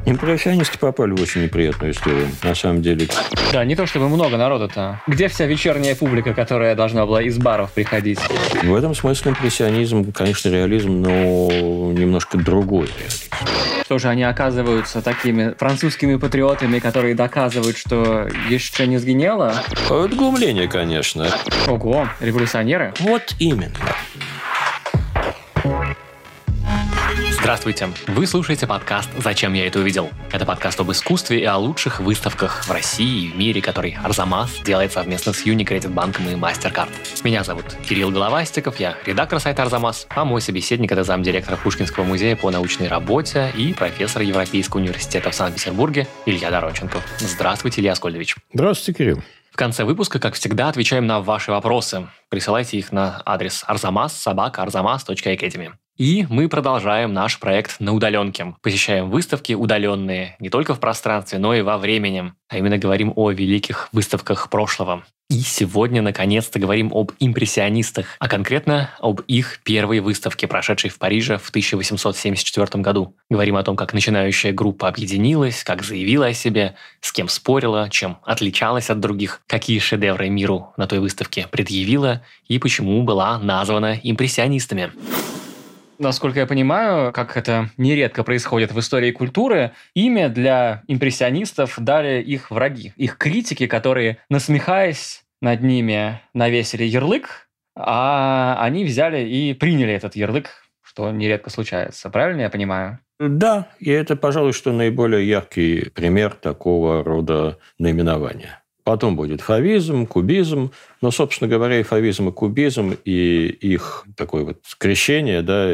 Импрессионисты попали в очень неприятную историю, на самом деле. Да, не то чтобы много народу-то. Где вся вечерняя публика, которая должна была из баров приходить? В этом смысле импрессионизм, конечно, реализм, но немножко другой реализм. Что же, они оказываются такими французскими патриотами, которые доказывают, что еще не сгинело? Это глумление, конечно. Ого, революционеры? Вот именно. Здравствуйте! Вы слушаете подкаст «Зачем я это увидел?». Это подкаст об искусстве и о лучших выставках в России и в мире, который Арзамас делает совместно с Unicredit банком и MasterCard. Меня зовут Кирилл Головастиков, я редактор сайта Арзамас, а мой собеседник – это замдиректора Пушкинского музея по научной работе и профессор Европейского университета в Санкт-Петербурге Илья Доронченков. Здравствуйте, Илья Аскольдович. Здравствуйте, Кирилл. В конце выпуска, как всегда, отвечаем на ваши вопросы. Присылайте их на адрес arzamas@arzamas.academy. И мы продолжаем наш проект на удаленке. Посещаем выставки удаленные не только в пространстве, но и во времени. А именно говорим о великих выставках прошлого. И сегодня, наконец-то, говорим об импрессионистах, а конкретно об их первой выставке, прошедшей в Париже в 1874 году. Говорим о том, как начинающая группа объединилась, как заявила о себе, с кем спорила, чем отличалась от других, какие шедевры миру на той выставке предъявила и почему была названа импрессионистами. Насколько я понимаю, как это нередко происходит в истории культуры, имя для импрессионистов дали их враги, их критики, которые, насмехаясь над ними, навесили ярлык, а они взяли и приняли этот ярлык, что нередко случается. Правильно я понимаю? Да, и это, пожалуй, что наиболее яркий пример такого рода наименования. Потом будет фавизм, кубизм. Но, собственно говоря, и фавизм, и кубизм, и их такое вот скрещение, да,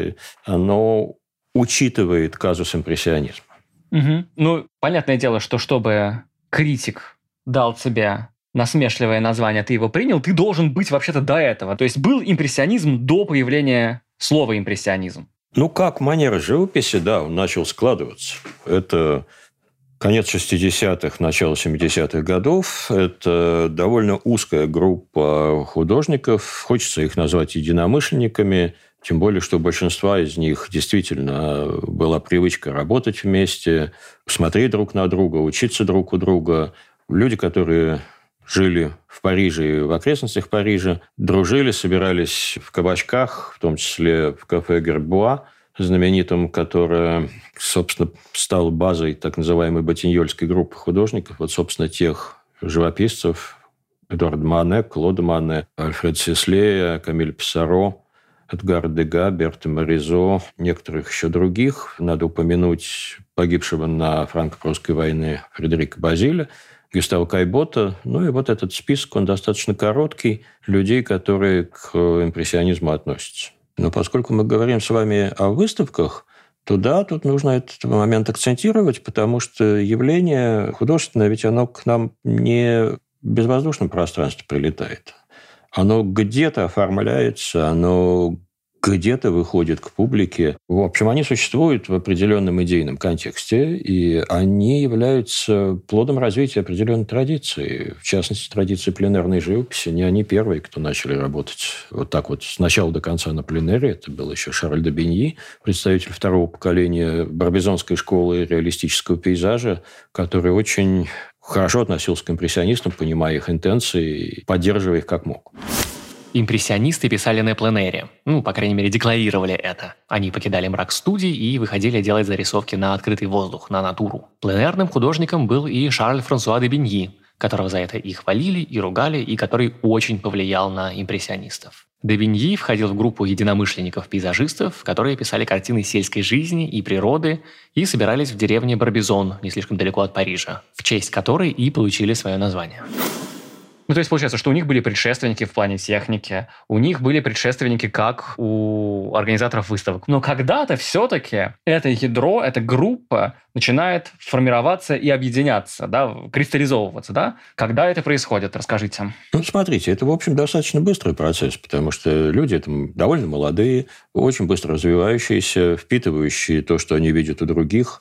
оно учитывает казус импрессионизма. Угу. Ну, понятное дело, что чтобы критик дал тебе насмешливое название, ты его принял, ты должен быть вообще-то до этого. То есть был импрессионизм до появления слова импрессионизм. Ну, как манера живописи, да, он начал складываться. Это конец 60-х, начало 70-х годов. Это довольно узкая группа художников. Хочется их назвать единомышленниками. Тем более, что у большинства из них действительно была привычка работать вместе, смотреть друг на друга, учиться друг у друга. Люди, которые жили в Париже и в окрестностях Парижа, дружили, собирались в кабачках, в том числе в кафе «Гербуа», знаменитым, которое, собственно, стало базой так называемой ботиньольской группы художников. Вот, собственно, тех живописцев Эдуарда Мане, Клода Мане, Альфред Сислея, Камиль Писсаро, Эдгар Дега, Берта Моризо, некоторых еще других. Надо упомянуть погибшего на франко-прусской войне Фредерика Базиля, Гюстава Кайбота. Ну и вот этот список, он достаточно короткий, людей, которые к импрессионизму относятся. Но поскольку мы говорим с вами о выставках, то да, тут нужно этот момент акцентировать, потому что явление художественное, ведь оно к нам не в безвоздушном пространстве прилетает. Оно где-то оформляется, оно где-то выходит к публике. В общем, они существуют в определенном идейном контексте, и они являются плодом развития определенной традиции. В частности, традиции пленэрной живописи. Не они первые, кто начали работать вот так вот с начала до конца на пленэре. Это был еще Шарль де Биньи, представитель второго поколения барбизонской школы реалистического пейзажа, который очень хорошо относился к импрессионистам, понимая их интенции, поддерживая их как мог. Импрессионисты писали на пленэре. По крайней мере, декларировали это. Они покидали мрак студий и выходили делать зарисовки на открытый воздух, на натуру. Пленэрным художником был и Шарль-Франсуа де Биньи, которого за это и хвалили, и ругали, и который очень повлиял на импрессионистов. Де Биньи входил в группу единомышленников-пейзажистов, которые писали картины сельской жизни и природы и собирались в деревне Барбизон, не слишком далеко от Парижа, в честь которой и получили свое название. Ну, то есть, получается, что у них были предшественники в плане техники, у них были предшественники как у организаторов выставок. Но когда-то все-таки это ядро, эта группа начинает формироваться и объединяться, да, кристаллизовываться, да? Когда это происходит? Расскажите. Ну, смотрите, это, в общем, достаточно быстрый процесс, потому что люди там довольно молодые, очень быстро развивающиеся, впитывающие то, что они видят у других.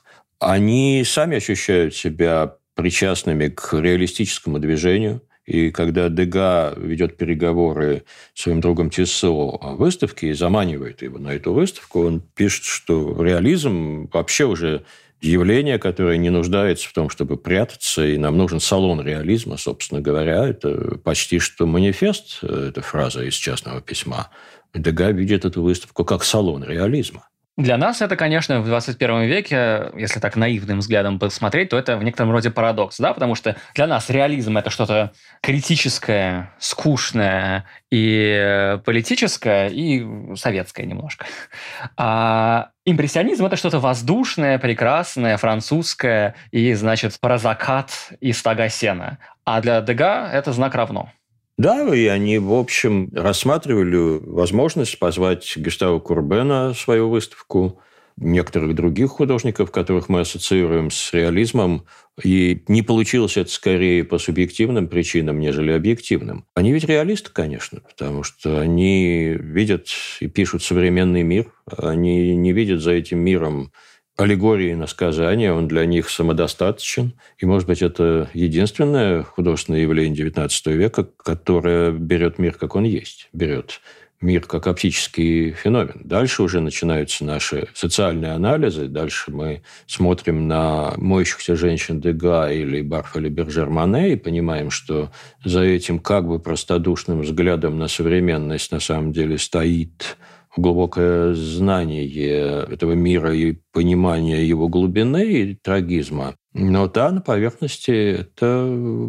Они сами ощущают себя причастными к реалистическому движению. И когда Дега ведет переговоры с своим другом Тиссо о выставке и заманивает его на эту выставку, он пишет, что реализм вообще уже явление, которое не нуждается в том, чтобы прятаться, и нам нужен салон реализма, собственно говоря. Это почти что манифест, эта фраза из частного письма. Дега видит эту выставку как салон реализма. Для нас это, конечно, в 21 веке, если так наивным взглядом посмотреть, то это в некотором роде парадокс, да, потому что для нас реализм – это что-то критическое, скучное и политическое, и советское немножко. А импрессионизм – это что-то воздушное, прекрасное, французское и, значит, про закат и стога сена. А для Дега это знак равно. Да, и они, в общем, рассматривали возможность позвать Гюстава Курбена на свою выставку, некоторых других художников, которых мы ассоциируем с реализмом, и не получилось это скорее по субъективным причинам, нежели объективным. Они ведь реалисты, конечно, потому что они видят и пишут современный мир, они не видят за этим миром аллегории на сказания, он для них самодостаточен. И, может быть, это единственное художественное явление XIX века, которое берет мир, как он есть, берет мир как оптический феномен. Дальше уже начинаются наши социальные анализы. Дальше мы смотрим на моющихся женщин Дега или Барфа или Бержер Моне и понимаем, что за этим как бы простодушным взглядом на современность на самом деле стоит глубокое знание этого мира и понимание его глубины и трагизма. Но да, на поверхности это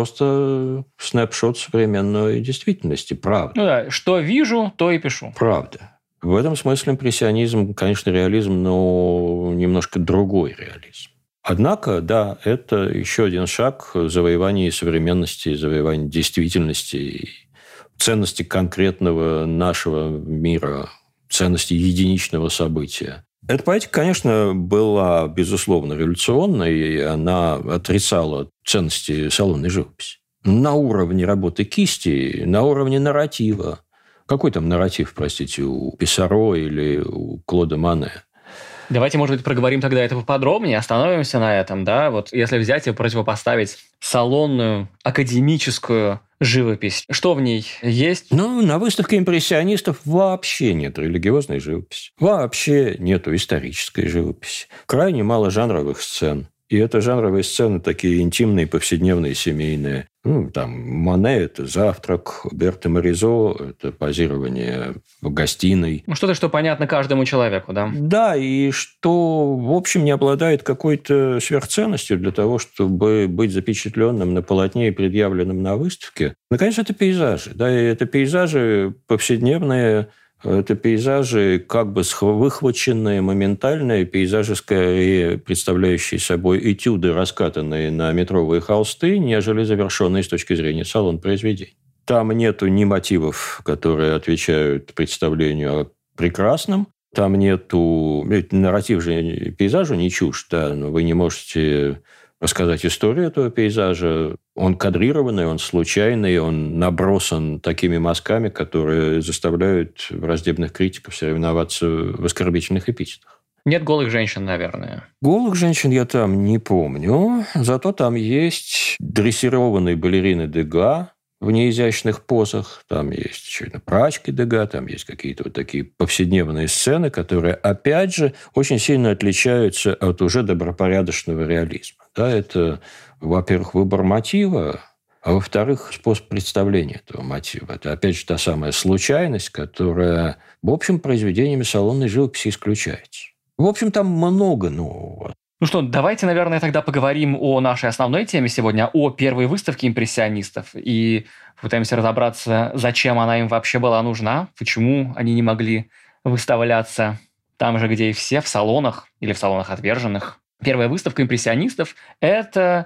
просто снапшот современной действительности, правда. Ну да, что вижу, то и пишу. Правда. В этом смысле импрессионизм, конечно, реализм, но немножко другой реализм. Однако, да, это еще один шаг завоевания современности, завоевания действительности, ценности конкретного нашего мира, ценности единичного события. Эта поэтика, конечно, была, безусловно, революционной, и она отрицала ценности салонной живописи. На уровне работы кисти, на уровне нарратива. Какой там нарратив, простите, у Писсаро или у Клода Моне? Давайте, может быть, проговорим тогда это поподробнее, остановимся на этом, да, вот если взять и противопоставить салонную, академическую живопись, что в ней есть? Ну, на выставке импрессионистов вообще нет религиозной живописи, вообще нету исторической живописи, крайне мало жанровых сцен. И это жанровые сцены такие интимные, повседневные, семейные. Ну, там, Моне – это завтрак, Берта Моризо – это позирование в гостиной. Ну, что-то, что понятно каждому человеку, да? Да, и что, в общем, не обладает какой-то сверхценностью для того, чтобы быть запечатленным на полотне и предъявленным на выставке. Наконец, это пейзажи. Да, и это пейзажи повседневные, это пейзажи как бы выхваченные, моментальные, пейзажи, скорее представляющие собой этюды, раскатанные на метровые холсты, нежели завершенные с точки зрения салон произведений. Там нету ни мотивов, которые отвечают представлению о прекрасном, там нету... Нарратив же пейзажу не чужд, да, но вы не можете рассказать историю этого пейзажа. Он кадрированный, он случайный, он набросан такими мазками, которые заставляют враждебных критиков соревноваться в оскорбительных эпитетах. Нет голых женщин, наверное. Голых женщин я там не помню, зато там есть дрессированные балерины Дега в неизящных позах, там есть, очевидно, прачки Дега, там есть какие-то вот такие повседневные сцены, которые, опять же, очень сильно отличаются от уже добропорядочного реализма. Да, это, во-первых, выбор мотива, а во-вторых, способ представления этого мотива. Это, опять же, та самая случайность, которая, в общем, произведениями салонной живописи исключается. В общем, там много нового. Ну что, давайте, наверное, тогда поговорим о нашей основной теме сегодня, о первой выставке импрессионистов, и попытаемся разобраться, зачем она им вообще была нужна, почему они не могли выставляться там же, где и все, в салонах или в салонах отверженных. Первая выставка импрессионистов – это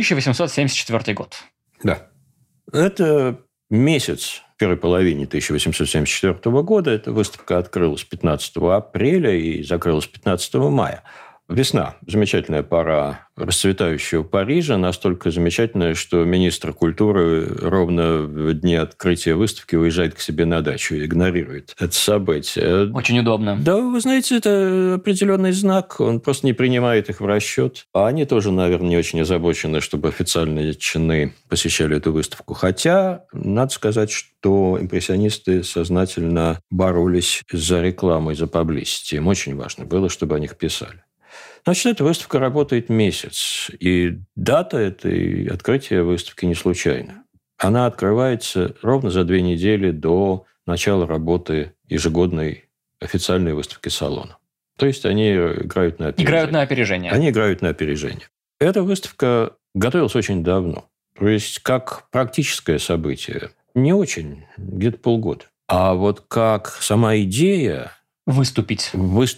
1874 год. Да. Это месяц первой половине 1874 года. Эта выставка открылась 15 апреля и закрылась 15 мая. Весна. Замечательная пора расцветающего Парижа. Настолько замечательная, что министр культуры ровно в дни открытия выставки уезжает к себе на дачу и игнорирует это событие. Очень удобно. Да, вы знаете, это определенный знак. Он просто не принимает их в расчет. А они тоже, наверное, не очень озабочены, чтобы официальные чины посещали эту выставку. Хотя, надо сказать, что импрессионисты сознательно боролись за рекламу и за паблисити. Им очень важно было, чтобы о них писали. Значит, эта выставка работает месяц. И дата этой открытия выставки не случайна. Она открывается ровно за 2 недели до начала работы ежегодной официальной выставки салона. То есть они играют на опережение. Играют на опережение. Они играют на опережение. Эта выставка готовилась очень давно. То есть как практическое событие не очень, где-то полгода. А вот как сама идея Выступить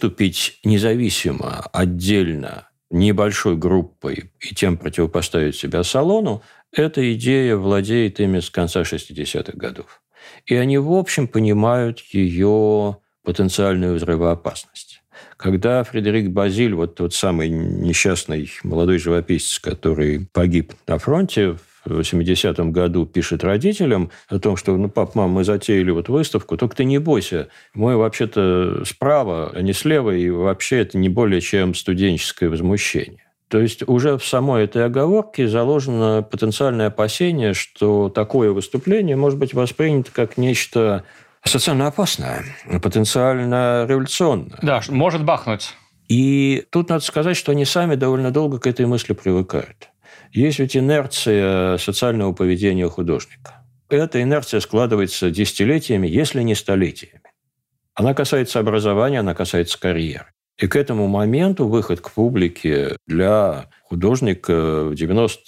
независимо, отдельно, небольшой группой и тем противопоставить себя салону, эта идея владеет ими с конца 60-х годов. И они, в общем, понимают ее потенциальную взрывоопасность. Когда Фредерик Базиль, вот тот самый несчастный молодой живописец, который погиб на фронте, в 80-м году пишет родителям о том, что, пап, мам, мы затеяли вот выставку, только ты не бойся, мы вообще-то справа, а не слева, и вообще это не более чем студенческое возмущение. То есть уже в самой этой оговорке заложено потенциальное опасение, что такое выступление может быть воспринято как нечто социально опасное, потенциально революционное. Да, может бахнуть. И тут надо сказать, что они сами довольно долго к этой мысли привыкают. Есть ведь инерция социального поведения художника. Эта инерция складывается десятилетиями, если не столетиями. Она касается образования, она касается карьеры. И к этому моменту выход к публике для художника в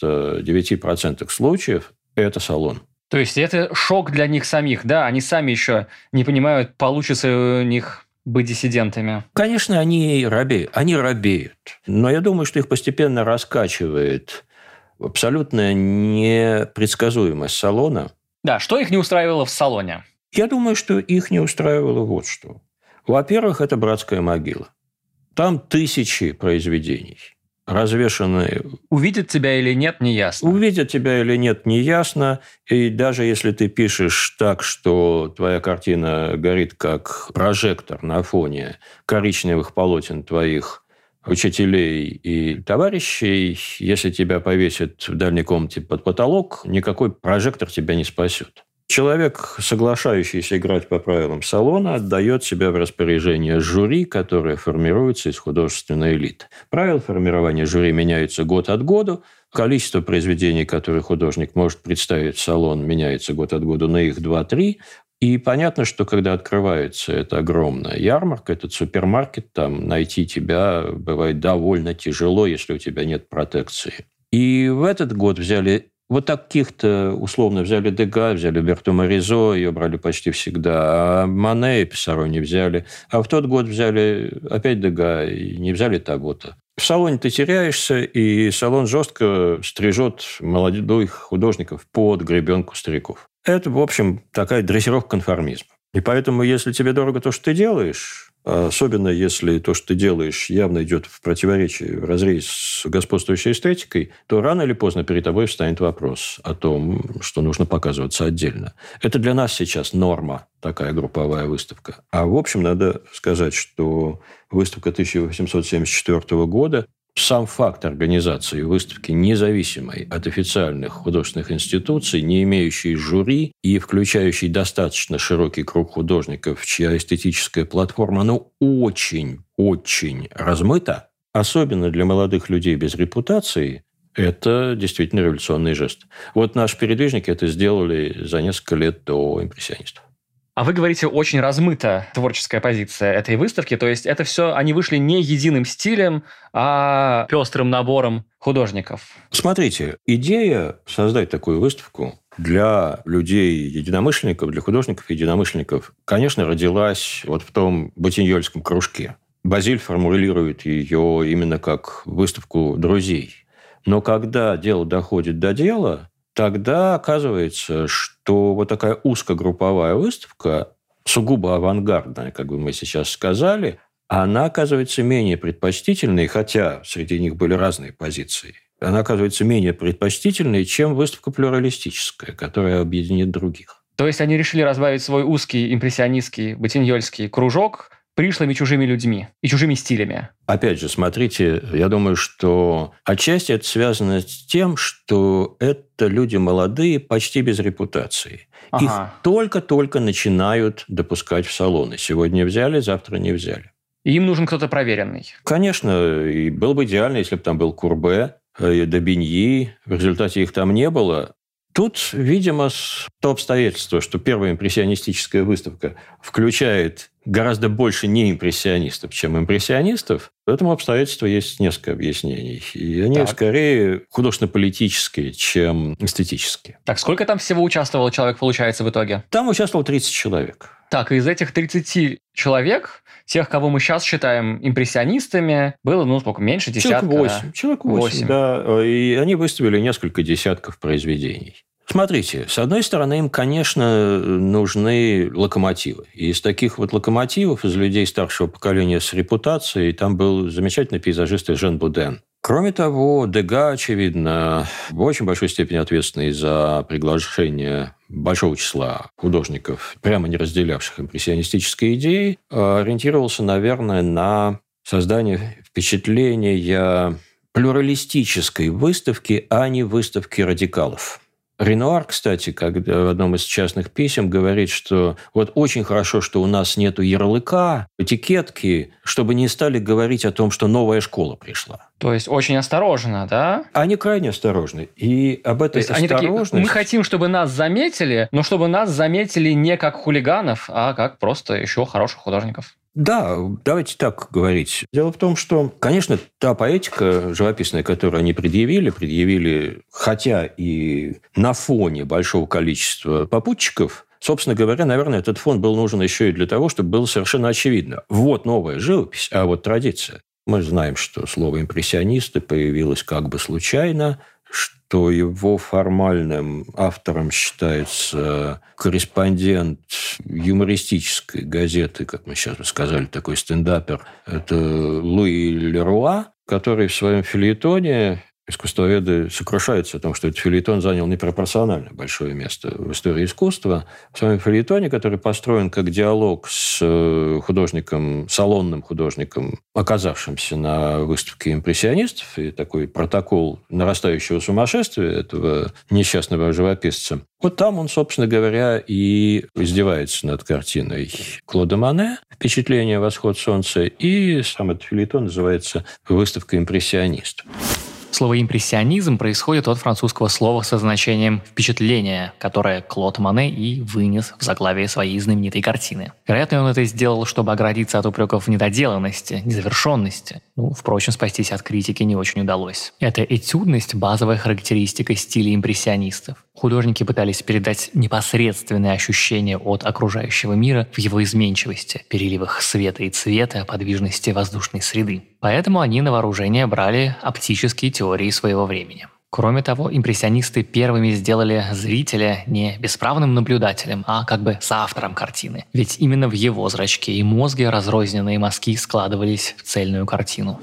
99% случаев – это салон. То есть это шок для них самих, да? Они сами еще не понимают, получится у них быть диссидентами. Конечно, они робеют. Но я думаю, что их постепенно раскачивает абсолютная непредсказуемость салона. Да, что их не устраивало в салоне? Я думаю, что их не устраивало вот что. Во-первых, это братская могила. Там тысячи произведений, развешаны. Увидят тебя или нет, неясно. Увидят тебя или нет, неясно. И даже если ты пишешь так, что твоя картина горит как прожектор на фоне коричневых полотен твоих учителей и товарищей, если тебя повесят в дальней комнате под потолок, никакой прожектор тебя не спасет. Человек, соглашающийся играть по правилам салона, отдает себя в распоряжение жюри, которое формируется из художественной элиты. Правила формирования жюри меняются год от года. Количество произведений, которые художник может представить в салон, меняется год от года на их 2-3. И понятно, что когда открывается эта огромная ярмарка, этот супермаркет, там найти тебя бывает довольно тяжело, если у тебя нет протекции. И в этот год взяли вот таких-то, условно, взяли Дега, взяли Берто Моризо, ее брали почти всегда, а Мане и Писсаро не взяли. А в тот год взяли опять Дега и не взяли того-то. В салоне ты теряешься, и салон жестко стрижет молодых художников под гребенку стариков. Это, в общем, такая дрессировка конформизма. И поэтому, если тебе дорого то, что ты делаешь, особенно если то, что ты делаешь, явно идет в противоречие, в разрез с господствующей эстетикой, то рано или поздно перед тобой встанет вопрос о том, что нужно показываться отдельно. Это для нас сейчас норма, такая групповая выставка. А в общем, надо сказать, что выставка 1874 года, сам факт организации выставки, независимой от официальных художественных институций, не имеющей жюри и включающей достаточно широкий круг художников, чья эстетическая платформа очень размыта, особенно для молодых людей без репутации, это действительно революционный жест. Вот наши передвижники это сделали за несколько лет до импрессионистов. А вы говорите, очень размыта творческая позиция этой выставки, то есть это все, они вышли не единым стилем, а пестрым набором художников. Смотрите, идея создать такую выставку для людей-единомышленников, для художников-единомышленников, конечно, родилась вот в том ботиньольском кружке. Базиль формулирует ее именно как выставку друзей. Но когда дело доходит до дела, тогда оказывается, что вот такая узкогрупповая выставка, сугубо авангардная, как бы мы сейчас сказали, она оказывается менее предпочтительной, хотя среди них были разные позиции. Она оказывается менее предпочтительной, чем выставка плюралистическая, которая объединит других. То есть они решили разбавить свой узкий импрессионистский, ботиньольский кружок пришлыми чужими людьми и чужими стилями. Опять же, смотрите, я думаю, что отчасти это связано с тем, что это люди молодые, почти без репутации. Ага. Их только-только начинают допускать в салоны. Сегодня взяли, завтра не взяли. И им нужен кто-то проверенный. Конечно, и было бы идеально, если бы там был Курбе, Добиньи. В результате их там не было. Тут, видимо, то обстоятельство, что первая импрессионистическая выставка включает гораздо больше неимпрессионистов, чем импрессионистов, этому обстоятельству есть несколько объяснений. И они скорее художественно-политические, чем эстетические. Так, сколько там всего участвовало человек, получается, в итоге? Там участвовало 30 человек. Так, из этих 30 человек, тех, кого мы сейчас считаем импрессионистами, было, сколько, меньше десятка? Человек 8, да. И они выставили несколько десятков произведений. Смотрите, с одной стороны, им, конечно, нужны локомотивы. И из таких вот локомотивов, из людей старшего поколения с репутацией, там был замечательный пейзажист Жен Буден. Кроме того, Дега, очевидно, в очень большой степени ответственный за приглашение большого числа художников, прямо не разделявших импрессионистические идеи, ориентировался, наверное, на создание впечатления плюралистической выставки, а не выставки радикалов. Ренуар, кстати, когда в одном из частных писем говорит, что вот очень хорошо, что у нас нету ярлыка, этикетки, чтобы не стали говорить о том, что новая школа пришла. То есть очень осторожно, да? Они крайне осторожны. И об этой осторожности... Мы хотим, чтобы нас заметили, но чтобы нас заметили не как хулиганов, а как просто еще хороших художников. Да, давайте так говорить. Дело в том, что, конечно, та поэтика живописная, которую они предъявили, хотя и на фоне большого количества попутчиков, собственно говоря, наверное, этот фон был нужен еще и для того, чтобы было совершенно очевидно. Вот новая живопись, а вот традиция. Мы знаем, что слово «импрессионисты» появилось как бы случайно, что его формальным автором считается корреспондент юмористической газеты, как мы сейчас бы сказали, такой стендапер, это Луи Леруа, который в своем фельетоне, искусствоведы сокрушаются о том, что этот фельетон занял непропорционально большое место в истории искусства. В своем фельетоне, который построен как диалог с художником, салонным художником, оказавшимся на выставке импрессионистов, и такой протокол нарастающего сумасшествия этого несчастного живописца. Вот там он, собственно говоря, и издевается над картиной Клода Моне «Впечатление. Восход солнца», и сам этот фельетон называется «Выставка импрессионистов». Слово «импрессионизм» происходит от французского слова со значением «впечатление», которое Клод Моне и вынес в заглавие своей знаменитой картины. Вероятно, он это сделал, чтобы оградиться от упреков в недоделанности, незавершенности. Впрочем, спастись от критики не очень удалось. Эта этюдность – базовая характеристика стиля импрессионистов. Художники пытались передать непосредственное ощущение от окружающего мира в его изменчивости, переливах света и цвета, подвижности воздушной среды. Поэтому они на вооружение брали оптические теории своего времени. Кроме того, импрессионисты первыми сделали зрителя не бесправным наблюдателем, а как бы соавтором картины. Ведь именно в его зрачке и мозге разрозненные мазки складывались в цельную картину.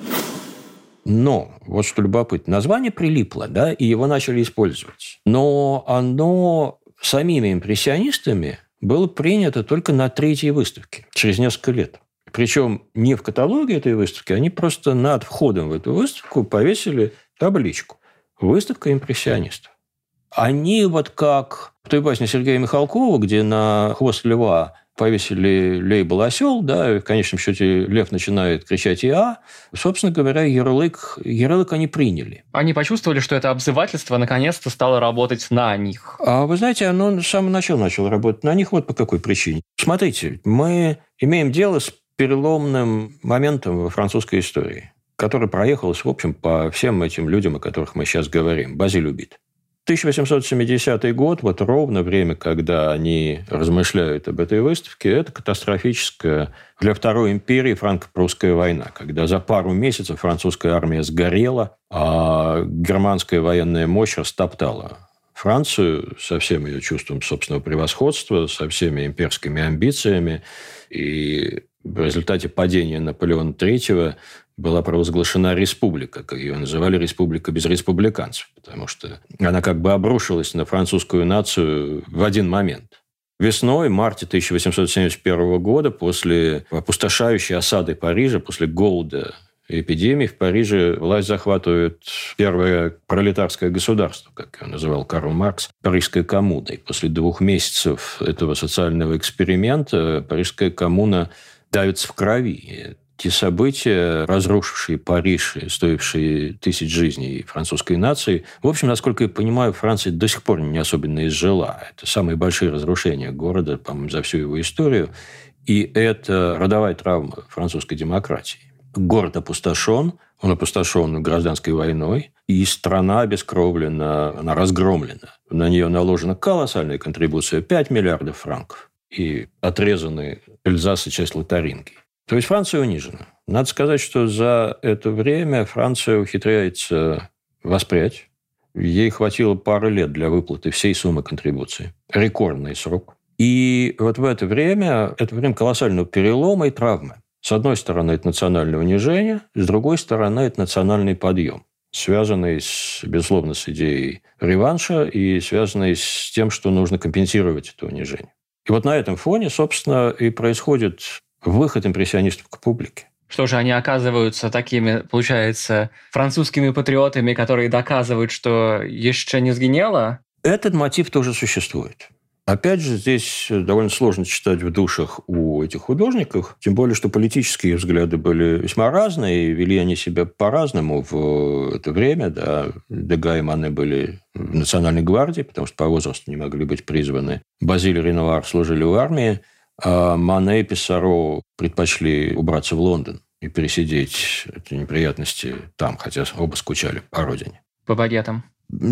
Но, вот что любопытно, название прилипло, да, и его начали использовать. Но оно самими импрессионистами было принято только на третьей выставке, через несколько лет. Причем не в каталоге этой выставки, они просто над входом в эту выставку повесили табличку «Выставка импрессионистов». Они вот как в той басне Сергея Михалкова, где на хвост льва повесили лейбл «Осел», да, и в конечном счете лев начинает кричать «Иа», собственно говоря, ярлык они приняли. Они почувствовали, что это обзывательство наконец-то стало работать на них. А вы знаете, оно с самого начала начало работать на них вот по какой причине. Смотрите, мы имеем дело с переломным моментом во французской истории, который проехался, в общем, по всем этим людям, о которых мы сейчас говорим. Базиль Убит. 1870 год, вот ровно время, когда они размышляют об этой выставке, это катастрофическая для Второй империи франко-прусская война, когда за пару месяцев французская армия сгорела, а германская военная мощь растоптала Францию со всем ее чувством собственного превосходства, со всеми имперскими амбициями. И в результате падения Наполеона III была провозглашена республика, как ее называли, республика без республиканцев, потому что она как бы обрушилась на французскую нацию в один момент. Весной, марте 1871 года, после опустошающей осады Парижа, после голода и эпидемии, в Париже власть захватывает первое пролетарское государство, как его называл Карл Маркс, Парижская коммуна. И после 2 месяцев этого социального эксперимента Парижская коммуна давится в крови. те события, разрушившие Париж и стоившие тысяч жизней французской нации. В общем, насколько я понимаю, Франция до сих пор не особенно изжила. Это самые большие разрушения города, по-моему, за всю его историю. И это родовая травма французской демократии. Город опустошен, он опустошен гражданской войной, и страна обескровлена, она разгромлена. На нее наложена колоссальная контрибуция – 5 миллиардов франков. И отрезаны Эльзас и часть Лотарингии. То есть Франция унижена. Надо сказать, что за это время Франция ухитряется воспрять. Ей хватило пары лет для выплаты всей суммы контрибуции. Рекордный срок. И вот в это время колоссального перелома и травмы. С одной стороны, это национальное унижение, с другой стороны, это национальный подъем, связанный, безусловно, с идеей реванша и связанный с тем, что нужно компенсировать это унижение. И вот на этом фоне, собственно, и происходит выход импрессионистов к публике. Что же, они оказываются такими, получается, французскими патриотами, которые доказывают, что еще не сгинело? Этот мотив тоже существует. Опять же, здесь довольно сложно читать в душах у этих художников, тем более, что политические взгляды были весьма разные, и вели они себя по-разному в это время. Да. Дега и Мане были в Национальной гвардии, потому что по возрасту не могли быть призваны. Базиль и Ренуар служили в армии, а Мане и Писсаро предпочли убраться в Лондон и пересидеть эти неприятности там, хотя оба скучали по родине. По багетам.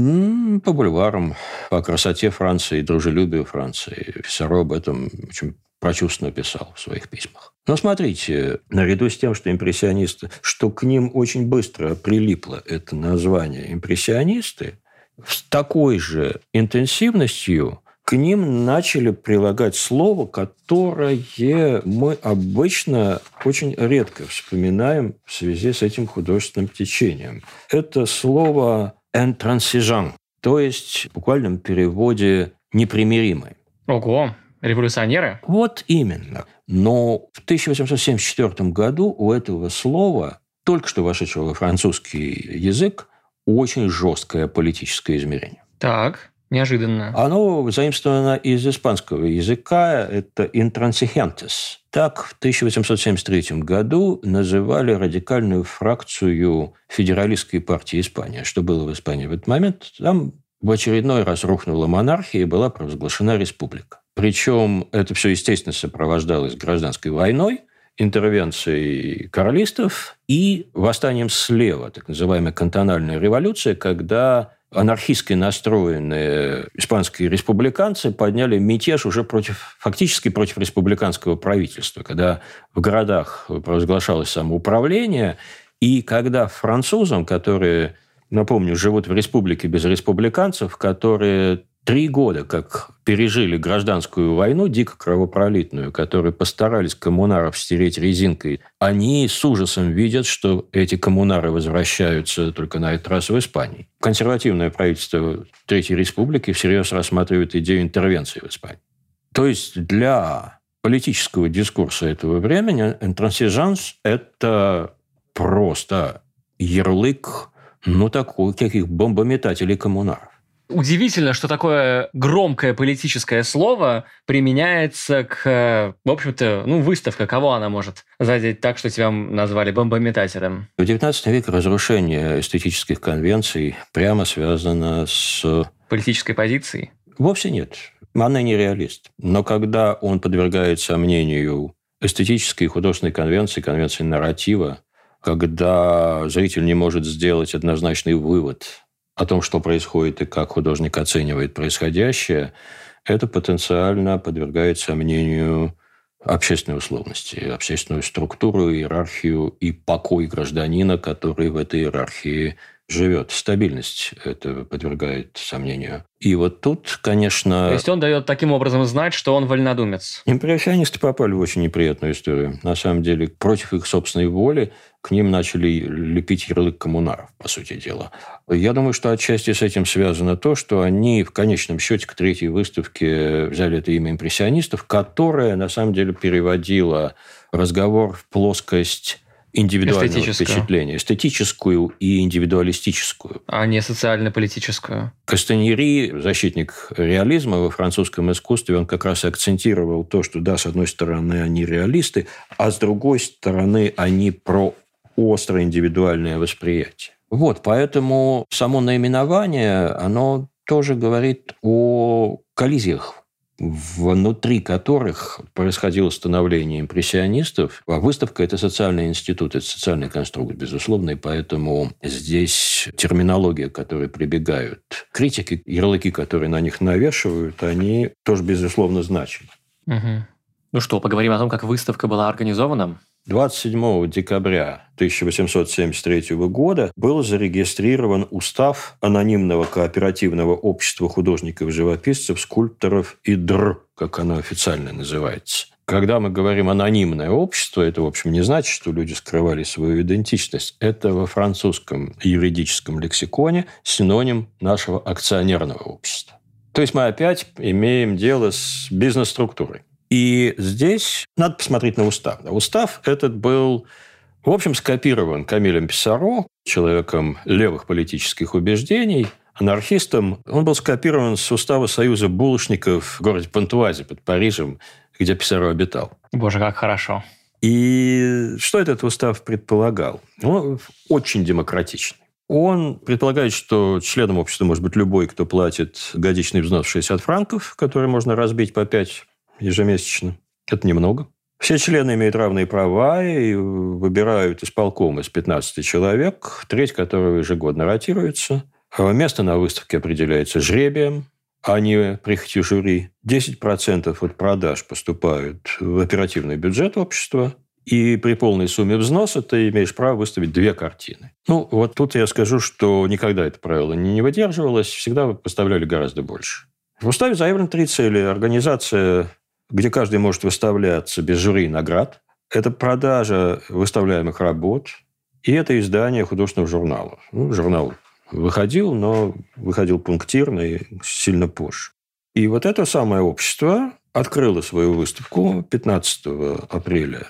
По бульварам, по красоте Франции, дружелюбию Франции. Писсаро об этом очень прочувственно писал в своих письмах. Но смотрите, наряду с тем, что импрессионисты, что к ним очень быстро прилипло это название импрессионисты, с такой же интенсивностью к ним начали прилагать слово, которое мы обычно очень редко вспоминаем в связи с этим художественным течением. Это слово «intransigeant», то есть в буквальном переводе «непримиримый». Ого, революционеры? Вот именно. Но в 1874 году у этого слова, только что вошедшего во французский язык, очень жесткое политическое измерение. Так, неожиданно. Оно заимствовано из испанского языка, это «intransigentes». Так в 1873 году называли радикальную фракцию федералистской партии Испании. Что было в Испании в этот момент? Там в очередной раз рухнула монархия и была провозглашена республика. Причем это все, естественно, сопровождалось гражданской войной, интервенцией карлистов и восстанием слева, так называемая кантональная революция, когда анархистски настроенные испанские республиканцы подняли мятеж уже фактически против республиканского правительства, когда в городах провозглашалось самоуправление, и когда французам, которые, напомню, живут в республике без республиканцев, которые 3 года как пережили гражданскую войну, дико кровопролитную, которые постарались коммунаров стереть резинкой, они с ужасом видят, что эти коммунары возвращаются только на этот раз в Испании. Консервативное правительство Третьей Республики всерьез рассматривает идею интервенции в Испании. То есть для политического дискурса этого времени интрансижанс – это просто ярлык, таких бомбометателей коммунаров. Удивительно, что такое громкое политическое слово применяется к, в общем-то, выставка. Кого она может задеть так, что тебя назвали бомбометателем? В XIX веке разрушение эстетических конвенций прямо связано с... Политической позицией? Вовсе нет. Мане не реалист. Но когда он подвергает сомнению эстетической и художественной конвенции нарратива, когда зритель не может сделать однозначный вывод о том, что происходит и как художник оценивает происходящее, это потенциально подвергает сомнению общественной условности, общественную структуру, иерархию и покой гражданина, который в этой иерархии живет. Стабильность это подвергает сомнению. И вот тут, конечно... То есть он дает таким образом знать, что он вольнодумец. Импрессионисты попали в очень неприятную историю. На самом деле, против их собственной воли к ним начали лепить ярлык коммунаров, по сути дела. Я думаю, что отчасти с этим связано то, что они в конечном счете к третьей выставке взяли это имя импрессионистов, которое, на самом деле, переводило разговор в плоскость индивидуального впечатления. Эстетическую и индивидуалистическую. А не социально-политическую. Кастаньери, защитник реализма во французском искусстве, он как раз акцентировал то, что, да, с одной стороны, они реалисты, а с другой стороны, они про острое индивидуальное восприятие. Вот, поэтому само наименование, оно тоже говорит о коллизиях, внутри которых происходило становление импрессионистов. А выставка – это социальный институт, это социальный конструкт, безусловно, и поэтому здесь терминология, к которой прибегают критики, ярлыки, которые на них навешивают, они тоже, безусловно, значимы. Угу. Ну что, поговорим о том, как выставка была организована? 27 декабря 1873 года был зарегистрирован устав анонимного кооперативного общества художников-живописцев, скульпторов ИДР, как оно официально называется. Когда мы говорим «анонимное общество», это, в общем, не значит, что люди скрывали свою идентичность. Это во французском юридическом лексиконе синоним нашего акционерного общества. То есть мы опять имеем дело с бизнес-структурой. И здесь надо посмотреть на устав. Устав этот был, в общем, скопирован Камилем Писсаро, человеком левых политических убеждений, анархистом. Он был скопирован с устава Союза булочников в городе Понтуазе под Парижем, где Писсаро обитал. Боже, как хорошо. И что этот устав предполагал? Он очень демократичный. Он предполагает, что членом общества может быть любой, кто платит годичный взнос в 60 франков, который можно разбить по 5 ежемесячно. Это немного. Все члены имеют равные права и выбирают исполком из 15 человек, треть которого ежегодно ротируется. Место на выставке определяется жребием, а не прихотью жюри. 10% от продаж поступают в оперативный бюджет общества. И при полной сумме взноса ты имеешь право выставить 2 картины. Ну, вот тут я скажу, что никогда это правило не выдерживалось. Всегда поставляли гораздо больше. В уставе заявлено 3 цели. Организация, где каждый может выставляться без жюри и наград. Это продажа выставляемых работ. И это издание художественного журнала. Журнал выходил, но выходил пунктирно и сильно позже. И вот это самое общество открыло свою выставку 15 апреля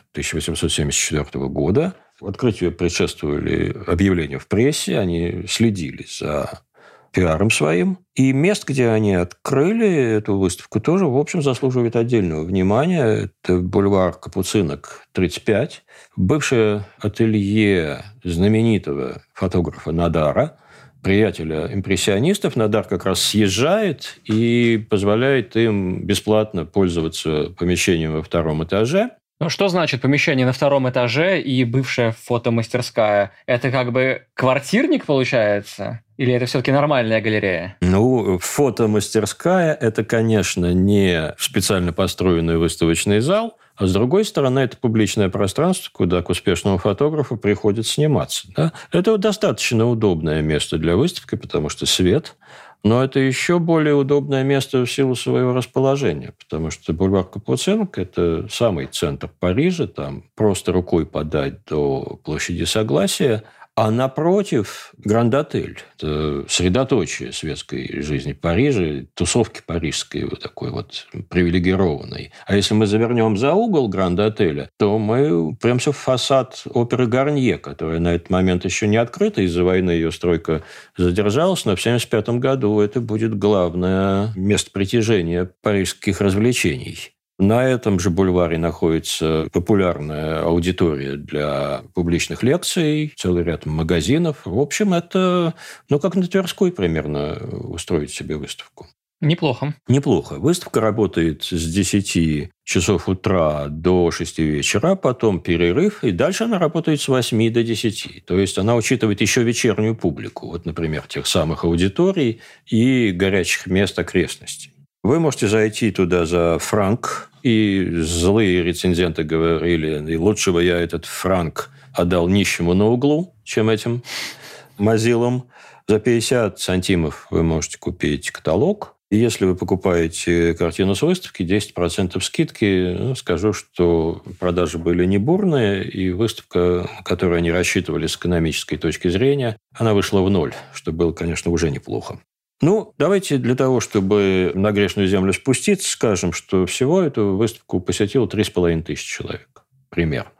1874 года. Открытию предшествовали объявления в прессе. Они следили за пиаром своим. И мест, где они открыли эту выставку, тоже, в общем, заслуживает отдельного внимания. Это бульвар Капуцинок, 35. Бывшее ателье знаменитого фотографа Надара, приятеля импрессионистов. Надар как раз съезжает и позволяет им бесплатно пользоваться помещением во 2-м этаже. Ну, что значит помещение на 2-м этаже и бывшая фотомастерская? Это как бы квартирник, получается? Или это все-таки нормальная галерея? Ну, фотомастерская – это, конечно, не специально построенный выставочный зал, а с другой стороны, это публичное пространство, куда к успешному фотографу приходит сниматься. Да? Это достаточно удобное место для выставки, потому что свет. Но это еще более удобное место в силу своего расположения, потому что бульвар Капуцинок – это самый центр Парижа, там просто рукой подать до площади Согласия, а напротив – Гранд-отель. Это средоточие светской жизни Парижа, тусовки парижской вот такой вот привилегированной. А если мы завернем за угол Гранд-отеля, то мы упремся в фасад оперы Гарнье, которая на этот момент еще не открыта. Из-за войны ее стройка задержалась, но в 1975 году это будет главное место притяжения парижских развлечений. На этом же бульваре находится популярная аудитория для публичных лекций, целый ряд магазинов. В общем, это, как на Тверской примерно устроить себе выставку. Неплохо. Неплохо. Выставка работает с 10 часов утра до 6 вечера, потом перерыв, и дальше она работает с 8 до 10. То есть она учитывает еще вечернюю публику, вот, например, тех самых аудиторий и горячих мест окрестностей. Вы можете зайти туда за франк, и злые рецензенты говорили, и лучше бы я этот франк отдал нищему на углу, чем этим мазилам. За 50 сантимов вы можете купить каталог. И если вы покупаете картину с выставки, 10% скидки, скажу, что продажи были не бурные, и выставка, которую они рассчитывали с экономической точки зрения, она вышла в ноль, что было, конечно, уже неплохо. Давайте для того, чтобы на грешную землю спуститься, скажем, что всего эту выставку посетило 3500 человек примерно.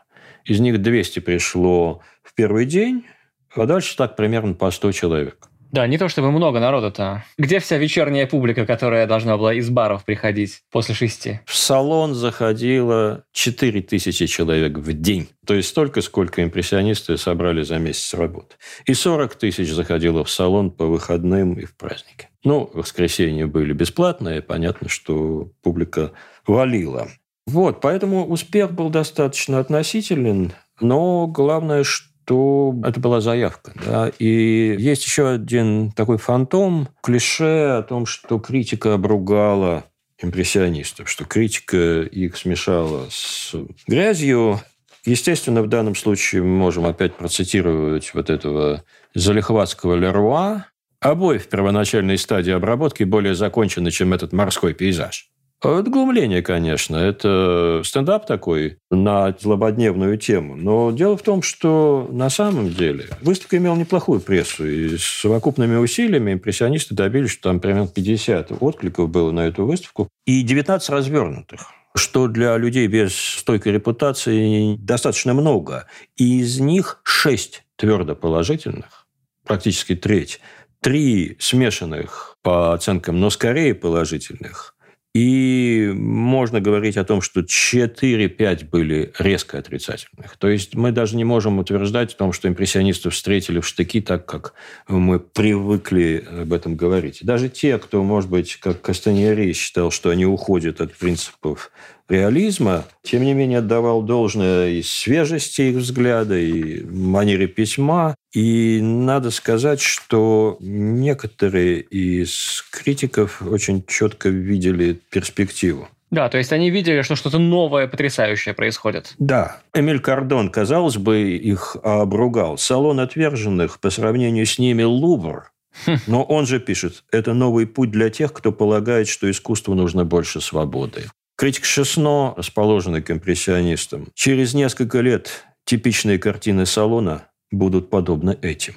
из них 200 пришло в первый день, а дальше так примерно по 100 человек. Да, не то чтобы много народу-то. Где вся вечерняя публика, которая должна была из баров приходить после 6? В салон заходило 4000 человек в день. То есть столько, сколько импрессионисты собрали за месяц работы. И 40 тысяч заходило в салон по выходным и в праздники. Воскресенья были бесплатные, понятно, что публика валила. Поэтому успех был достаточно относителен, но главное, что это была заявка. Да? И есть еще один такой фантом, клише о том, что критика обругала импрессионистов, что критика их смешала с грязью. Естественно, в данном случае мы можем опять процитировать этого залихватского Леруа. Обои в первоначальной стадии обработки более закончены, чем этот морской пейзаж. Это глумление, конечно. Это стендап такой на злободневную тему. Но дело в том, что на самом деле выставка имела неплохую прессу. И с совокупными усилиями импрессионисты добились, что там примерно 50 откликов было на эту выставку. И 19 развернутых. Что для людей без стойкой репутации достаточно много. И из них 6 твердо положительных, практически треть. 3 смешанных по оценкам, но скорее положительных. И можно говорить о том, что 4-5 были резко отрицательных. То есть мы даже не можем утверждать о том, что импрессионистов встретили в штыки так, как мы привыкли об этом говорить. Даже те, кто, может быть, как Кастаньери считал, что они уходят от принципов реализма, тем не менее отдавал должное и свежести их взгляда, и манере письма. И надо сказать, что некоторые из критиков очень четко видели перспективу. Да, то есть они видели, что что-то новое, потрясающее происходит. Да. Эмиль Кардон, казалось бы, их обругал. Салон отверженных по сравнению с ними Лувр. Но он же пишет, это новый путь для тех, кто полагает, что искусству нужно больше свободы. Критик Шесно, расположенный к импрессионистам, через несколько лет типичные картины салона будут подобны этим.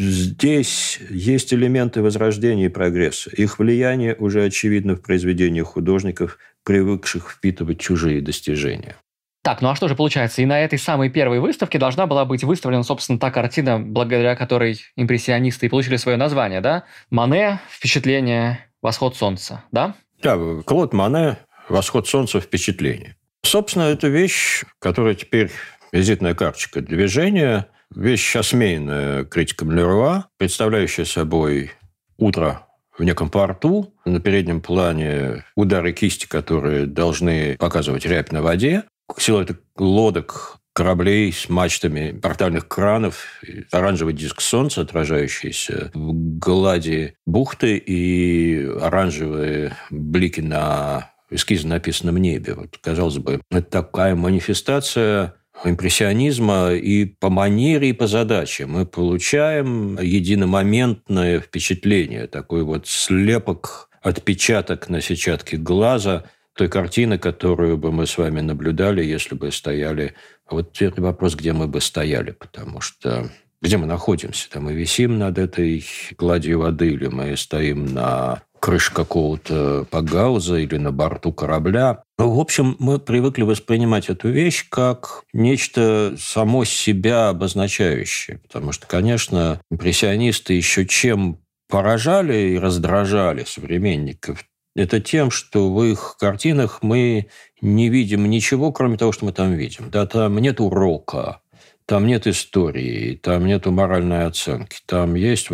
Здесь есть элементы возрождения и прогресса. Их влияние уже очевидно в произведениях художников, привыкших впитывать чужие достижения. Так, а что же получается? И на этой самой первой выставке должна была быть выставлена, собственно, та картина, благодаря которой импрессионисты и получили свое название, да? Мане, впечатление, восход солнца, да? Да, Клод Мане, восход солнца, впечатление. Собственно, это вещь, которая теперь визитная карточка движения, вещь осмеянная критиком Леруа, представляющая собой утро в неком порту, на переднем плане удары кисти, которые должны показывать рябь на воде, силуэты лодок, кораблей с мачтами портальных кранов, оранжевый диск солнца, отражающийся в глади бухты, и оранжевые блики на эскизно написанном небе. Казалось бы, это такая манифестация импрессионизма и по манере, и по задаче. Мы получаем единомоментное впечатление, такой слепок, отпечаток на сетчатке глаза той картины, которую бы мы с вами наблюдали, если бы стояли. Теперь вопрос, где мы бы стояли, потому что где мы находимся? Мы висим над этой гладью воды, или мы стоим на крыше какого-то пагауза или на борту корабля. В общем, мы привыкли воспринимать эту вещь как нечто само себя обозначающее. Потому что, конечно, импрессионисты еще чем поражали и раздражали современников, это тем, что в их картинах мы не видим ничего, кроме того, что мы там видим. Да, там нет урока, там нет истории, там нету моральной оценки. Там есть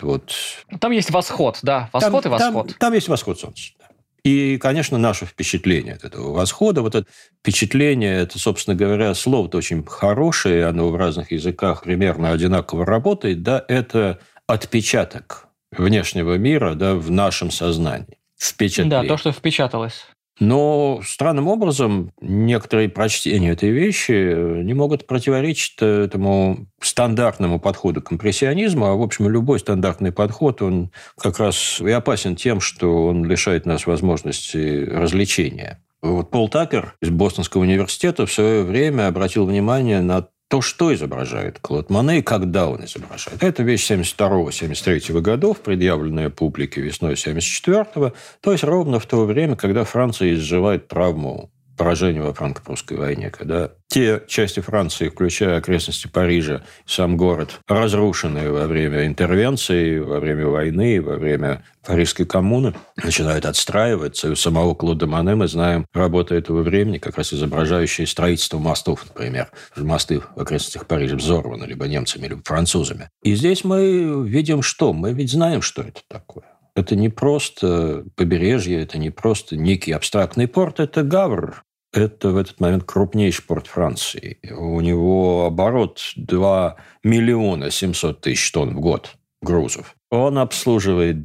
Там есть восход, да. Восход и восход. Там есть восход солнца. Да. И, конечно, наше впечатление от этого восхода. Это впечатление, это, собственно говоря, слово-то очень хорошее, оно в разных языках примерно одинаково работает. Да, это отпечаток внешнего мира, да, в нашем сознании. Впечатление. Да, то, что впечаталось. Но странным образом некоторые прочтения этой вещи не могут противоречить этому стандартному подходу к импрессионизму. А, в общем, любой стандартный подход, он как раз и опасен тем, что он лишает нас возможности развлечения. Пол Такер из Бостонского университета в свое время обратил внимание на то, что изображает Клод Мане и когда он изображает. Это вещь 72-73 годов, предъявленная публике весной 74-го, то есть ровно в то время, когда Франция изживает травму поражению во франко-прусской войне, когда те части Франции, включая окрестности Парижа, сам город, разрушенные во время интервенции, во время войны, во время Парижской коммуны, начинают отстраиваться. И у самого Клода Моне, мы знаем, работа этого времени, как раз изображающая строительство мостов, например. Мосты в окрестностях Парижа взорваны либо немцами, либо французами. И здесь мы видим что? Мы ведь знаем, что это такое. Это не просто побережье, это не просто некий абстрактный порт, это Гавр. Это в этот момент крупнейший порт Франции. У него оборот 2 миллиона 700 тысяч тонн в год грузов. Он обслуживает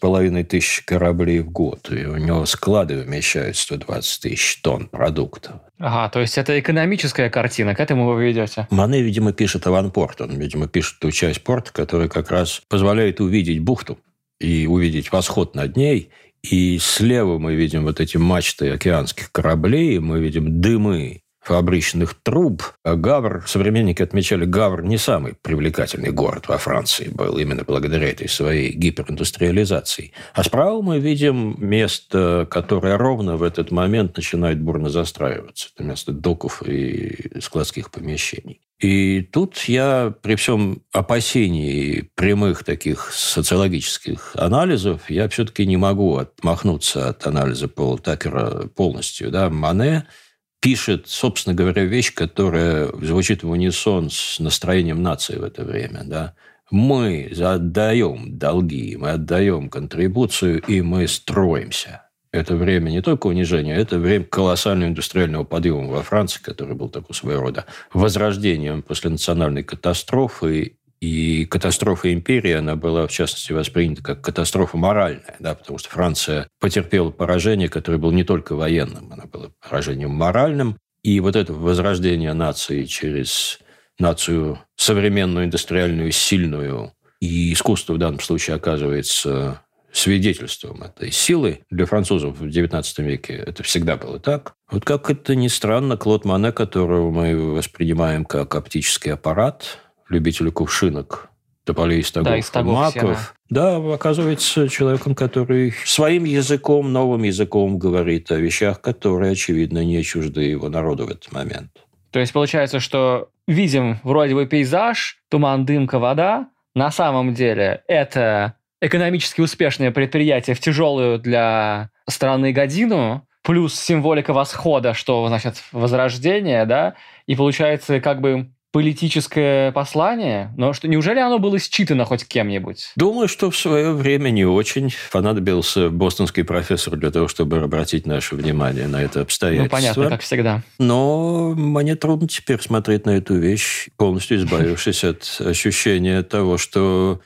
2500 кораблей в год. И у него склады вмещают 120 тысяч тонн продуктов. Ага, то есть это экономическая картина, к этому вы ведете? Моне, видимо, пишет аванпорт. Он, видимо, пишет ту часть порта, которая как раз позволяет увидеть бухту и увидеть восход над ней. И слева мы видим вот эти мачты океанских кораблей, мы видим дымы фабричных труб. А Гавр, современники отмечали, Гавр не самый привлекательный город во Франции был именно благодаря этой своей гипериндустриализации. А справа мы видим место, которое ровно в этот момент начинает бурно застраиваться. Это место доков и складских помещений. И тут я, при всем опасении прямых таких социологических анализов, я все-таки не могу отмахнуться от анализа Пола Такера полностью. Да? Моне пишет, собственно говоря, вещь, которая звучит в унисон с настроением нации в это время. Да? Мы отдаем долги, мы отдаем контрибуцию, и мы строимся. Это время не только унижения, это время колоссального индустриального подъема во Франции, который был такой своего рода возрождением после национальной катастрофы. И катастрофа империи, она была, в частности, воспринята как катастрофа моральная, да, потому что Франция потерпела поражение, которое было не только военным, оно было поражением моральным. И вот это возрождение нации через нацию современную, индустриальную, сильную, и искусство в данном случае оказывается свидетельством этой силы. Для французов в XIX веке это всегда было так. Вот как это ни странно, Клод Моне, которого мы воспринимаем как оптический аппарат, любителю кувшинок, тополей, стогов, маков, да, оказывается человеком, который своим языком, новым языком говорит о вещах, которые, очевидно, не чужды его народу в этот момент. То есть получается, что видим вроде бы пейзаж, туман, дымка, вода. На самом деле это экономически успешное предприятие в тяжелую для страны годину, плюс символика восхода, что значит возрождение, да, и получается как бы политическое послание, но что неужели оно было считано хоть кем-нибудь? Думаю, что в свое время не очень понадобился бостонский профессор для того, чтобы обратить наше внимание на это обстоятельство. Ну, понятно, как всегда. Но мне трудно теперь смотреть на эту вещь, полностью избавившись от ощущения того, что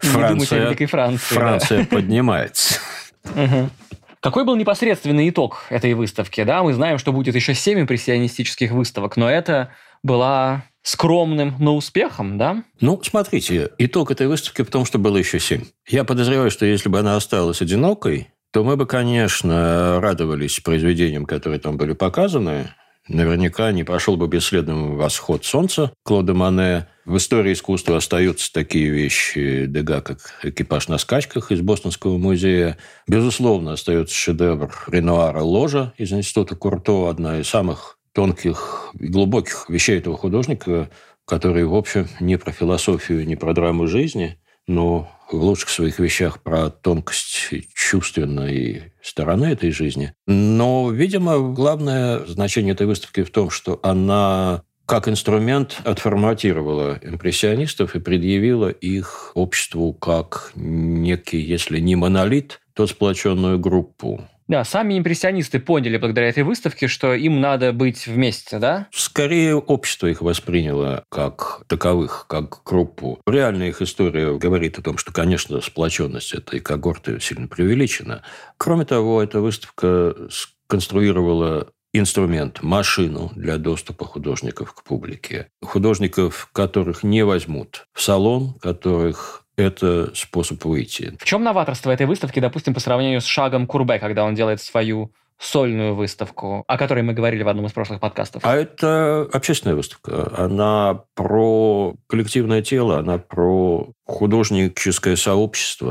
Франция поднимается. Какой был непосредственный итог этой выставки? Да, мы знаем, что будет еще 7 импрессионистических выставок, но это была скромным, но успехом, да? Ну, смотрите, итог этой выставки в том, что было еще 7. Я подозреваю, что если бы она осталась одинокой, то мы бы, конечно, радовались произведениям, которые там были показаны. Наверняка не прошел бы бесследным восход солнца Клода Моне. В истории искусства остаются такие вещи Дега, как «Экипаж на скачках» из Бостонского музея. Безусловно, остается шедевр Ренуара «Ложа» из Института Курто, одна из самых тонких и глубоких вещей этого художника, который, в общем, не про философию, не про драму жизни, но в лучших своих вещах про тонкость чувственной стороны этой жизни. Но, видимо, главное значение этой выставки в том, что она как инструмент отформатировала импрессионистов и предъявила их обществу как некий, если не монолит, то сплоченную группу. Да, сами импрессионисты поняли благодаря этой выставке, что им надо быть вместе, да? Скорее, общество их восприняло как таковых, как группу. Реальная их история говорит о том, что, конечно, сплоченность этой когорты сильно преувеличена. Кроме того, эта выставка сконструировала инструмент, машину для доступа художников к публике. Художников, которых не возьмут в салон, которых это способ выйти. В чем новаторство этой выставки, допустим, по сравнению с шагом Курбе, когда он делает свою сольную выставку, о которой мы говорили в одном из прошлых подкастов? А это общественная выставка. Она про коллективное тело, она про художническое сообщество,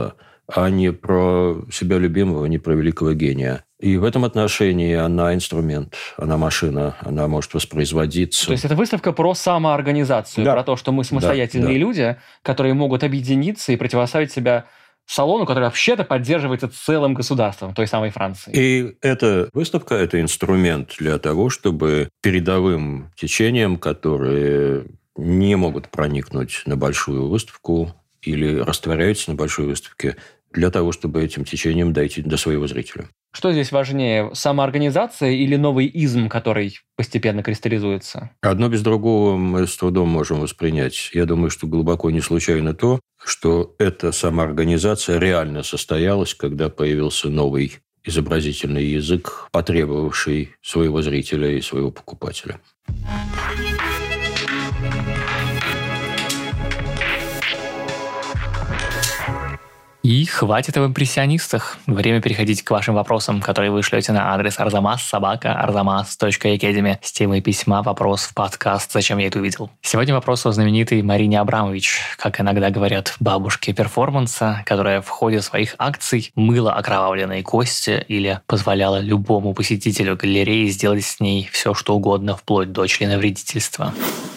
а не про себя любимого, не про великого гения. И в этом отношении она инструмент, она машина, она может воспроизводиться. То есть это выставка про самоорганизацию, Да. про то, что мы самостоятельные Да. люди, которые могут объединиться и противоставить себя салону, который вообще-то поддерживается целым государством, той самой Франции. И эта выставка – это инструмент для того, чтобы передовым течениям, которые не могут проникнуть на большую выставку или растворяются на большой выставке, для того, чтобы этим течением дойти до своего зрителя. Что здесь важнее, самоорганизация или новый изм, который постепенно кристаллизуется? Одно без другого мы с трудом можем воспринять. Я думаю, что глубоко не случайно то, что эта самоорганизация реально состоялась, когда появился новый изобразительный язык, потребовавший своего зрителя и своего покупателя. И хватит об импрессионистах. Время переходить к вашим вопросам, которые вы шлете на адрес arzamas@arzamas.academy с темой письма «Вопрос в подкаст. Зачем я это увидел?». Сегодня вопрос о знаменитой Марине Абрамович, как иногда говорят, бабушке перформанса, которая в ходе своих акций мыла окровавленные кости или позволяла любому посетителю галереи сделать с ней все, что угодно, вплоть до членовредительства.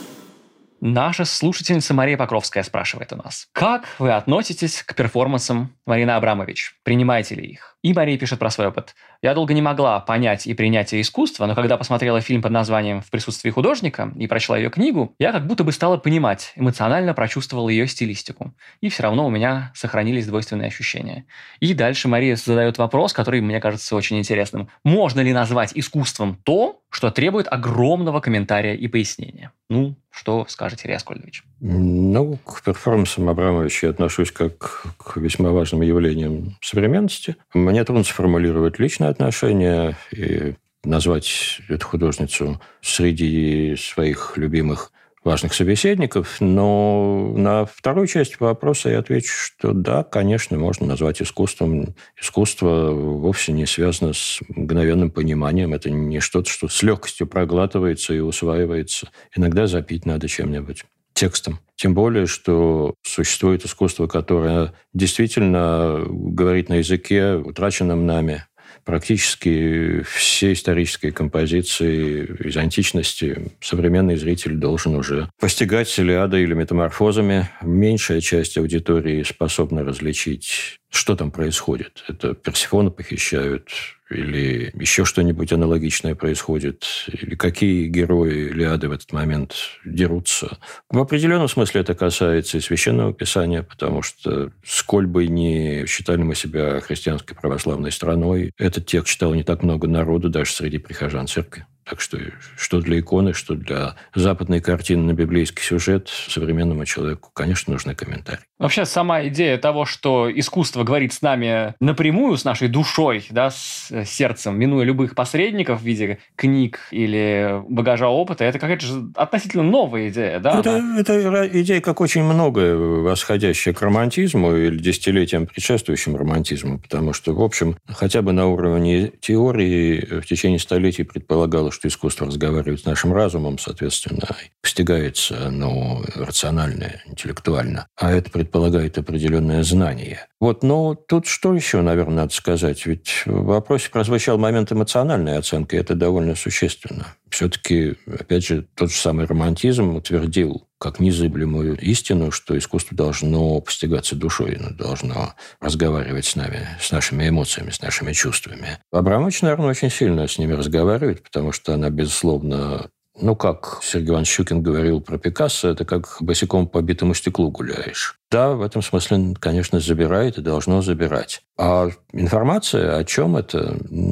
Наша слушательница Мария Покровская спрашивает у нас. Как вы относитесь к перформансам Марины Абрамович? Принимаете ли их? И Мария пишет про свой опыт. Я долго не могла понять и принять ее искусство, но когда посмотрела фильм под названием «В присутствии художника» и прочла ее книгу, я как будто бы стала понимать, эмоционально прочувствовала ее стилистику. И все равно у меня сохранились двойственные ощущения. И дальше Мария задает вопрос, который мне кажется очень интересным. Можно ли назвать искусством то, что требует огромного комментария и пояснения? Ну, что скажете, Илья Аскольдович? Ну, к перформансам Абрамовича я отношусь как к весьма важным явлениям современности. Мне трудно сформулировать личное отношение и назвать эту художницу среди своих любимых важных собеседников, но на вторую часть вопроса я отвечу, что да, конечно, можно назвать искусством. Искусство вовсе не связано с мгновенным пониманием. Это не что-то, что с легкостью проглатывается и усваивается. Иногда запить надо чем-нибудь. Текстом. Тем более, что существует искусство, которое действительно говорит на языке, утраченном нами. Практически все исторические композиции из античности современный зритель должен уже постигать с Илиадой или метаморфозами. Меньшая часть аудитории способна различить, что там происходит. Это Персефону похищают, или еще что-нибудь аналогичное происходит, или какие герои Илиады в этот момент дерутся. В определенном смысле это касается и Священного Писания, потому что, сколь бы ни считали мы себя христианской православной страной, этот текст читал не так много народу, даже среди прихожан церкви. Так что для иконы, что для западной картины на библейский сюжет современному человеку, конечно, нужны комментарии. Вообще, сама идея того, что искусство говорит с нами напрямую, с нашей душой, да, с сердцем, минуя любых посредников в виде книг или багажа опыта, это какая-то же относительно новая идея, да? Это идея, как очень многое, восходящая к романтизму или десятилетиям предшествующим романтизму, потому что, в общем, хотя бы на уровне теории в течение столетий предполагалось, что искусство разговаривает с нашим разумом, соответственно, постигается оно рационально, интеллектуально. А это предполагает определенное знание. Но тут что еще, наверное, надо сказать? Ведь в вопросе прозвучал момент эмоциональной оценки, и это довольно существенно. Все-таки, опять же, тот же самый романтизм утвердил как незыблемую истину, что искусство должно постигаться душой, оно должно разговаривать с нами, с нашими эмоциями, с нашими чувствами. Абрамович, наверное, очень сильно с ними разговаривает, потому что она, безусловно, как Сергей Иванович Щукин говорил про Пикассо, это как босиком по битому стеклу гуляешь. Да, в этом смысле, конечно, забирает и должно забирать. А информация о чем это?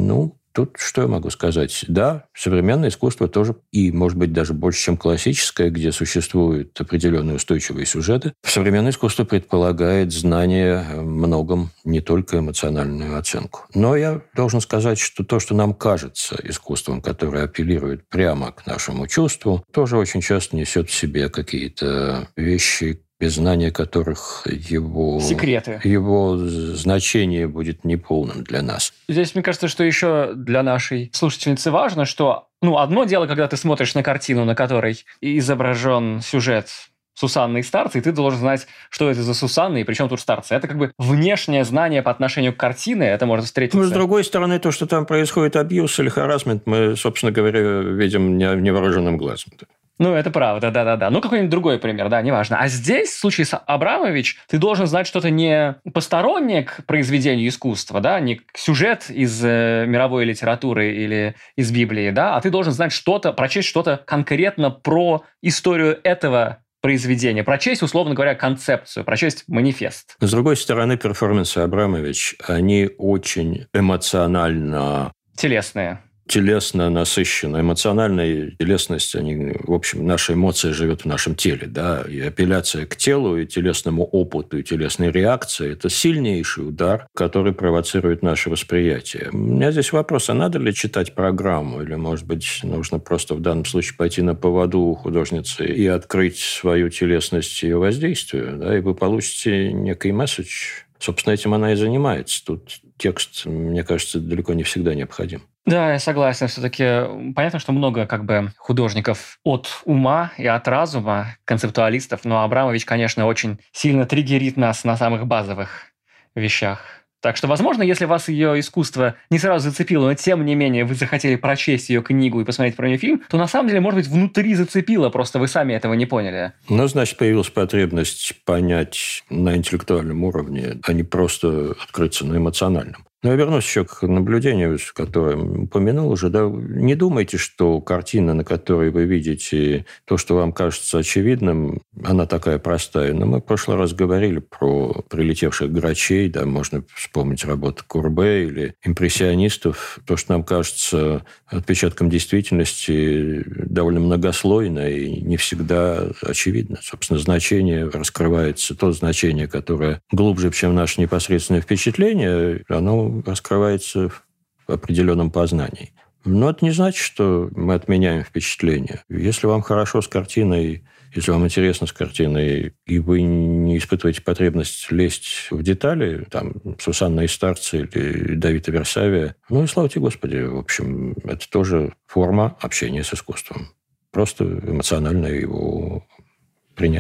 Тут что я могу сказать? Да, современное искусство тоже, и, может быть, даже больше, чем классическое, где существуют определенные устойчивые сюжеты, современное искусство предполагает знание о многом, не только эмоциональную оценку. Но я должен сказать, что то, что нам кажется искусством, которое апеллирует прямо к нашему чувству, тоже очень часто несет в себе какие-то вещи, без знания которых секреты. Его значение будет неполным для нас. Здесь, мне кажется, что еще для нашей слушательницы важно, что одно дело, когда ты смотришь на картину, на которой изображен сюжет Сусанны и старцы, и ты должен знать, что это за Сусанны и причем тут старцы. Это как бы внешнее знание по отношению к картине, это может встретиться. Ну, с другой стороны, то, что там происходит абьюз или харассмент, мы, собственно говоря, видим невооруженным глазом. Ну, это правда, да-да-да. Ну, какой-нибудь другой пример, да, неважно. А здесь, в случае с Абрамович, ты должен знать что-то не постороннее к произведению искусства, да, не сюжет из мировой литературы или из Библии, да, а ты должен знать что-то, прочесть что-то конкретно про историю этого произведения, прочесть, условно говоря, концепцию, прочесть манифест. С другой стороны, перформансы Абрамович, они очень эмоционально... телесно насыщена, эмоциональная телесность, они, в общем, наша эмоция живет в нашем теле, да, и апелляция к телу, и телесному опыту, и телесной реакции – это сильнейший удар, который провоцирует наше восприятие. У меня здесь вопрос, а надо ли читать программу, или, может быть, нужно просто в данном случае пойти на поводу у художницы и открыть свою телесность ее воздействию, да, и вы получите некий месседж. Собственно, этим она и занимается. Тут текст, мне кажется, далеко не всегда необходим. Да, я согласен. Все-таки понятно, что много как бы художников от ума и от разума, концептуалистов, но Абрамович, конечно, очень сильно триггерит нас на самых базовых вещах. Так что, возможно, если вас ее искусство не сразу зацепило, но тем не менее вы захотели прочесть ее книгу и посмотреть про нее фильм, то на самом деле, может быть, внутри зацепило, просто вы сами этого не поняли. Ну, значит, появилась потребность понять на интеллектуальном уровне, а не просто открыться на эмоциональном. Но я вернусь еще к наблюдению, которое упомянул уже. Да, не думайте, что картина, на которой вы видите то, что вам кажется очевидным, она такая простая. Но мы в прошлый раз говорили про прилетевших грачей, да, можно вспомнить работу Курбе или импрессионистов. То, что нам кажется отпечатком действительности, довольно многослойно и не всегда очевидно. Собственно, значение раскрывается, то значение, которое глубже, чем наше непосредственное впечатление, оно раскрывается в определенном познании. Но это не значит, что мы отменяем впечатление. Если вам хорошо с картиной, если вам интересно с картиной, и вы не испытываете потребность лезть в детали, там, Сусанна и старцы или Давид и Версавия, ну и слава тебе, Господи, в общем, это тоже форма общения с искусством. Просто эмоционально его принять.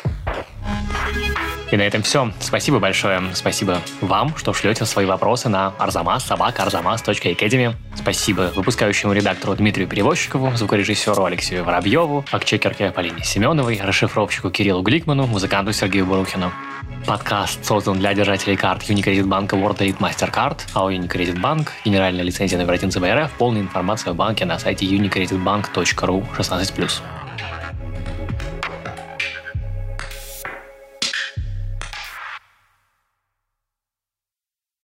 И на этом все. Спасибо большое. Спасибо вам, что шлете свои вопросы на arzamas@arzamas.academy. Спасибо выпускающему редактору Дмитрию Перевозчикову, звукорежиссеру Алексею Воробьеву, фактчекерке Полине Семеновой, расшифровщику Кириллу Гликману, музыканту Сергею Барухину. Подкаст создан для держателей карт Unicredit Bank World Elite MasterCard, а у Unicredit Bank генеральная лицензия номер 1 ЦБ РФ. Полная информация о банке на сайте unicreditbank.ru 16+.